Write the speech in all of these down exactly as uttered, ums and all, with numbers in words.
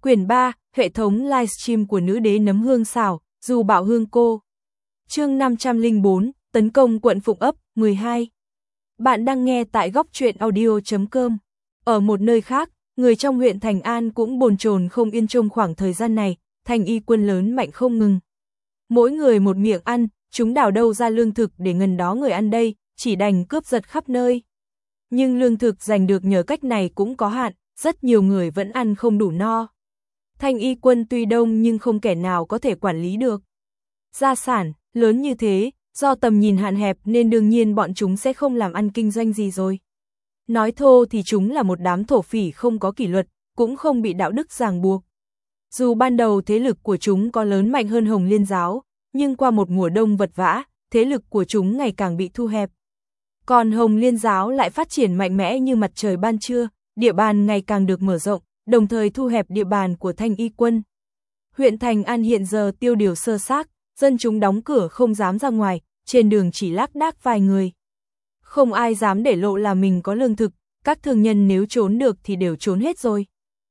Quyển ba, hệ thống livestream của nữ đế nấm hương xào, dù bảo hương cô. Chương năm trăm lẻ bốn, tấn công quận Phụng ấp, mười hai. Bạn đang nghe tại góc truyện audio chấm com. Ở một nơi khác, người trong huyện Thành An cũng bồn chồn không yên trong khoảng thời gian này, thành y quân lớn mạnh không ngừng. Mỗi người một miệng ăn, chúng đào đâu ra lương thực để ngần đó người ăn đây, chỉ đành cướp giật khắp nơi. Nhưng lương thực giành được nhờ cách này cũng có hạn, rất nhiều người vẫn ăn không đủ no. Thanh y quân tuy đông nhưng không kẻ nào có thể quản lý được. Gia sản, lớn như thế, do tầm nhìn hạn hẹp nên đương nhiên bọn chúng sẽ không làm ăn kinh doanh gì rồi. Nói thô thì chúng là một đám thổ phỉ không có kỷ luật, cũng không bị đạo đức ràng buộc. Dù ban đầu thế lực của chúng có lớn mạnh hơn Hồng Liên giáo, nhưng qua một mùa đông vật vã, thế lực của chúng ngày càng bị thu hẹp. Còn Hồng Liên giáo lại phát triển mạnh mẽ như mặt trời ban trưa, địa bàn ngày càng được mở rộng, đồng thời thu hẹp địa bàn của Thanh y quân. Huyện Thành An hiện giờ tiêu điều sơ xác, dân chúng đóng cửa không dám ra ngoài, trên đường chỉ lác đác vài người. Không ai dám để lộ là mình có lương thực, các thương nhân nếu trốn được thì đều trốn hết rồi.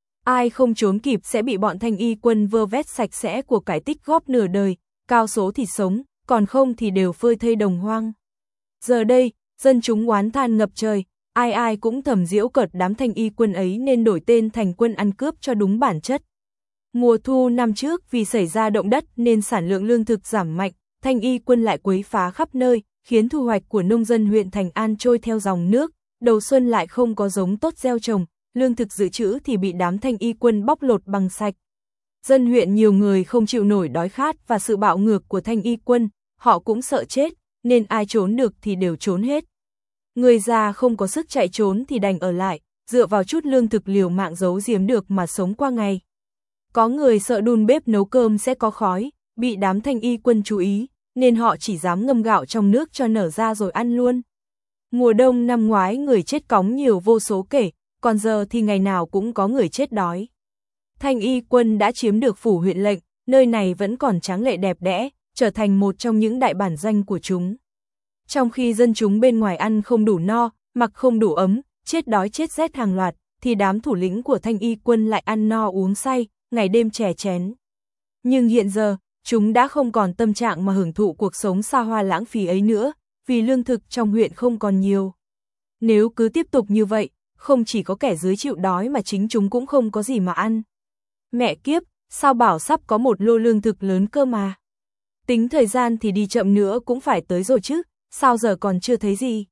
Ai không trốn kịp sẽ bị bọn Thanh y quân vơ vét sạch sẽ của cải tích góp nửa đời, cao số thì sống, còn không thì đều phơi thây đồng hoang. Giờ đây, dân chúng oán than ngập trời, ai ai cũng thầm giễu cợt đám Thanh y quân ấy nên đổi tên thành quân ăn cướp cho đúng bản chất. Mùa thu năm trước vì xảy ra động đất nên sản lượng lương thực giảm mạnh, Thanh y quân lại quấy phá khắp nơi, khiến thu hoạch của nông dân huyện Thành An trôi theo dòng nước, đầu xuân lại không có giống tốt gieo trồng, lương thực dự trữ thì bị đám Thanh y quân bóc lột bằng sạch. Dân huyện nhiều người không chịu nổi đói khát và sự bạo ngược của Thanh y quân, họ cũng sợ chết, nên ai trốn được thì đều trốn hết. Người già không có sức chạy trốn thì đành ở lại, dựa vào chút lương thực liều mạng giấu giếm được mà sống qua ngày. Có người sợ đun bếp nấu cơm sẽ có khói, bị đám Thanh y quân chú ý, nên họ chỉ dám ngâm gạo trong nước cho nở ra rồi ăn luôn. Mùa đông năm ngoái người chết cóng nhiều vô số kể, còn giờ thì ngày nào cũng có người chết đói. Thanh y quân đã chiếm được phủ huyện lệnh, nơi này vẫn còn tráng lệ đẹp đẽ, trở thành một trong những đại bản doanh của chúng. Trong khi dân chúng bên ngoài ăn không đủ no, mặc không đủ ấm, chết đói chết rét hàng loạt, thì đám thủ lĩnh của Thanh y quân lại ăn no uống say, ngày đêm chè chén. Nhưng hiện giờ, chúng đã không còn tâm trạng mà hưởng thụ cuộc sống xa hoa lãng phí ấy nữa, vì lương thực trong huyện không còn nhiều. Nếu cứ tiếp tục như vậy, không chỉ có kẻ dưới chịu đói mà chính chúng cũng không có gì mà ăn. Mẹ kiếp, sao bảo sắp có một lô lương thực lớn cơ mà. Tính thời gian thì đi chậm nữa cũng phải tới rồi chứ, sao giờ còn chưa thấy gì.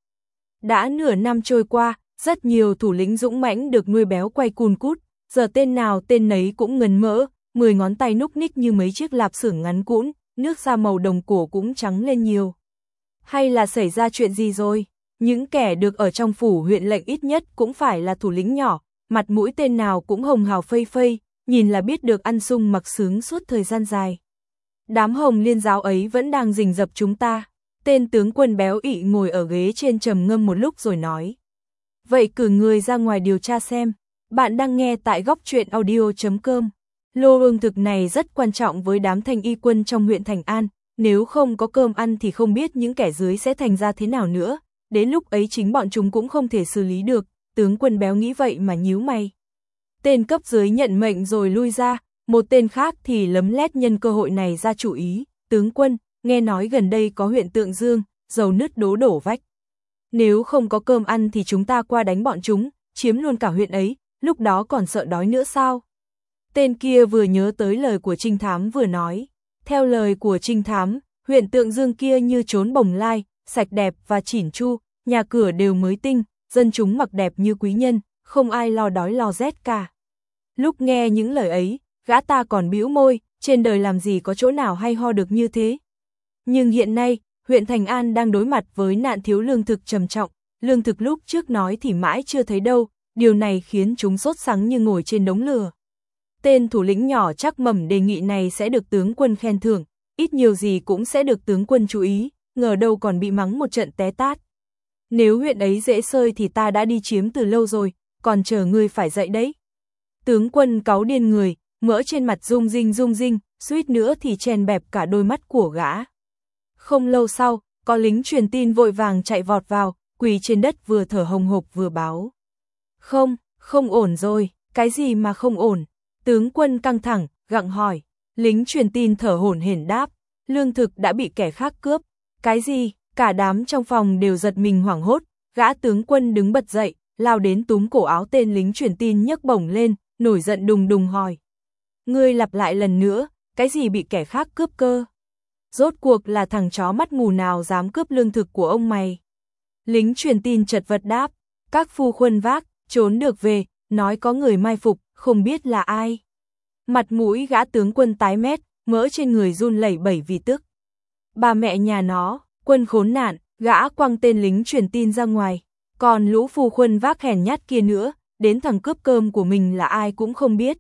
Đã nửa năm trôi qua, rất nhiều thủ lĩnh dũng mãnh được nuôi béo quay cùn cút, giờ tên nào tên nấy cũng ngần mỡ, mười ngón tay núc ních như mấy chiếc lạp xưởng ngắn cũn, nước da màu đồng cổ cũng trắng lên nhiều. Hay là xảy ra chuyện gì rồi? Những kẻ được ở trong phủ huyện lệnh ít nhất cũng phải là thủ lĩnh nhỏ, mặt mũi tên nào cũng hồng hào phây phây, nhìn là biết được ăn sung mặc sướng suốt thời gian dài. Đám Hồng Liên giáo ấy vẫn đang rình rập chúng ta. Tên tướng quân béo ị ngồi ở ghế trên trầm ngâm một lúc rồi nói. Vậy cử người ra ngoài điều tra xem. Bạn đang nghe tại góc truyện audio chấm com. Lô lương thực này rất quan trọng với đám Thanh y quân trong huyện Thành An. Nếu không có cơm ăn thì không biết những kẻ dưới sẽ thành ra thế nào nữa. Đến lúc ấy chính bọn chúng cũng không thể xử lý được. Tướng quân béo nghĩ vậy mà nhíu mày. Tên cấp dưới nhận mệnh rồi lui ra. Một tên khác thì lấm lét nhân cơ hội này ra chủ ý. Tướng quân, nghe nói gần đây có huyện Tượng Dương, dầu nứt đố đổ vách. Nếu không có cơm ăn thì chúng ta qua đánh bọn chúng, chiếm luôn cả huyện ấy, lúc đó còn sợ đói nữa sao? Tên kia vừa nhớ tới lời của trinh thám vừa nói. Theo lời của trinh thám, huyện Tượng Dương kia như trốn bồng lai, sạch đẹp và chỉn chu, nhà cửa đều mới tinh, dân chúng mặc đẹp như quý nhân, không ai lo đói lo rét cả. Lúc nghe những lời ấy, gã ta còn bĩu môi, trên đời làm gì có chỗ nào hay ho được như thế. Nhưng hiện nay, huyện Thành An đang đối mặt với nạn thiếu lương thực trầm trọng, lương thực lúc trước nói thì mãi chưa thấy đâu, điều này khiến chúng sốt sắng như ngồi trên đống lửa. Tên thủ lĩnh nhỏ chắc mẩm đề nghị này sẽ được tướng quân khen thưởng, ít nhiều gì cũng sẽ được tướng quân chú ý, ngờ đâu còn bị mắng một trận té tát. Nếu huyện ấy dễ sơi thì ta đã đi chiếm từ lâu rồi, còn chờ ngươi phải dậy đấy. Tướng quân cáu điên người, mỡ trên mặt rung rinh rung rinh, suýt nữa thì chèn bẹp cả đôi mắt của gã. Không lâu sau, có lính truyền tin vội vàng chạy vọt vào, quỳ trên đất vừa thở hồng hộc vừa báo. Không, không ổn rồi, cái gì mà không ổn? Tướng quân căng thẳng, gặng hỏi. Lính truyền tin thở hổn hển đáp. Lương thực đã bị kẻ khác cướp. Cái gì? Cả đám trong phòng đều giật mình hoảng hốt. Gã tướng quân đứng bật dậy, lao đến túm cổ áo tên lính truyền tin nhấc bổng lên, nổi giận đùng đùng hỏi. Ngươi lặp lại lần nữa, cái gì bị kẻ khác cướp cơ? Rốt cuộc là thằng chó mắt mù nào dám cướp lương thực của ông mày? Lính truyền tin chật vật đáp. Các phu khuân vác, trốn được về, nói có người mai phục, không biết là ai. Mặt mũi gã tướng quân tái mét, mỡ trên người run lẩy bẩy vì tức. Bà mẹ nhà nó, quân khốn nạn, gã quăng tên lính truyền tin ra ngoài. Còn lũ phu khuân vác hèn nhát kia nữa, đến thằng cướp cơm của mình là ai cũng không biết.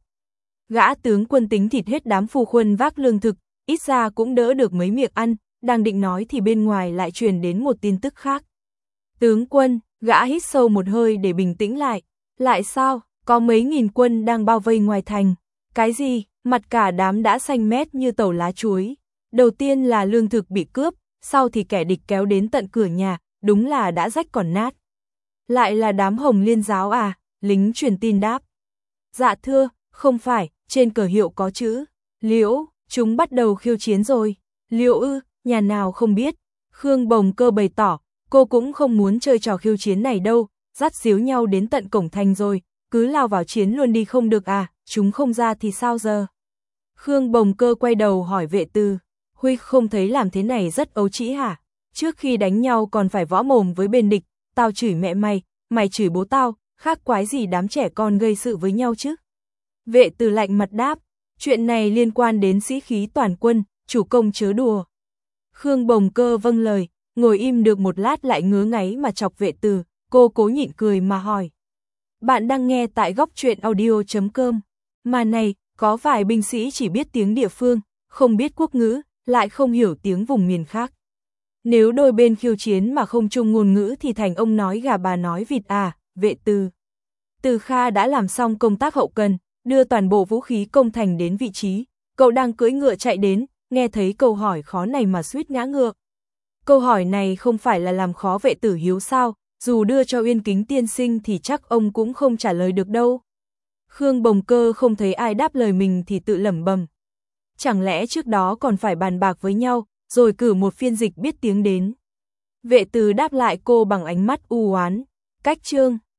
Gã tướng quân tính thịt hết đám phu khuân vác lương thực, ít ra cũng đỡ được mấy miệng ăn, đang định nói thì bên ngoài lại truyền đến một tin tức khác. Tướng quân, gã hít sâu một hơi để bình tĩnh lại. Lại sao, có mấy nghìn quân đang bao vây ngoài thành. Cái gì, mặt cả đám đã xanh mét như tàu lá chuối. Đầu tiên là lương thực bị cướp, sau thì kẻ địch kéo đến tận cửa nhà, đúng là đã rách còn nát. Lại là đám Hồng Liên giáo à, lính truyền tin đáp. Dạ thưa, không phải, trên cờ hiệu có chữ Liễu, chúng bắt đầu khiêu chiến rồi. Liễu ư, nhà nào không biết. Khương Bồng Cơ bày tỏ, cô cũng không muốn chơi trò khiêu chiến này đâu, dắt díu nhau đến tận cổng thành rồi, cứ lao vào chiến luôn đi không được à, chúng không ra thì sao giờ? Khương Bồng Cơ quay đầu hỏi Vệ Từ, Huy không thấy làm thế này rất ấu trĩ hả? Trước khi đánh nhau còn phải võ mồm với bên địch, tao chửi mẹ mày, mày chửi bố tao, khác quái gì đám trẻ con gây sự với nhau chứ? Vệ Từ lạnh mặt đáp, chuyện này liên quan đến sĩ khí toàn quân, chủ công chớ đùa. Khương Bồng Cơ vâng lời, ngồi im được một lát lại ngứa ngáy mà chọc Vệ Từ, cô cố nhịn cười mà hỏi. Bạn đang nghe tại góc truyện audio chấm com. Mà này, có vài binh sĩ chỉ biết tiếng địa phương, không biết quốc ngữ, lại không hiểu tiếng vùng miền khác. Nếu đôi bên khiêu chiến mà không chung ngôn ngữ thì thành ông nói gà bà nói vịt à, Vệ Từ. Từ Kha đã làm xong công tác hậu cần, đưa toàn bộ vũ khí công thành đến vị trí, cậu đang cưỡi ngựa chạy đến, nghe thấy câu hỏi khó này mà suýt ngã ngựa. Câu hỏi này không phải là làm khó Vệ Tử Hiếu sao, dù đưa cho Uyên Kính tiên sinh thì chắc ông cũng không trả lời được đâu. Khương Bồng Cơ không thấy ai đáp lời mình thì tự lẩm bẩm. Chẳng lẽ trước đó còn phải bàn bạc với nhau, rồi cử một phiên dịch biết tiếng đến. Vệ Từ đáp lại cô bằng ánh mắt u oán. Cách chương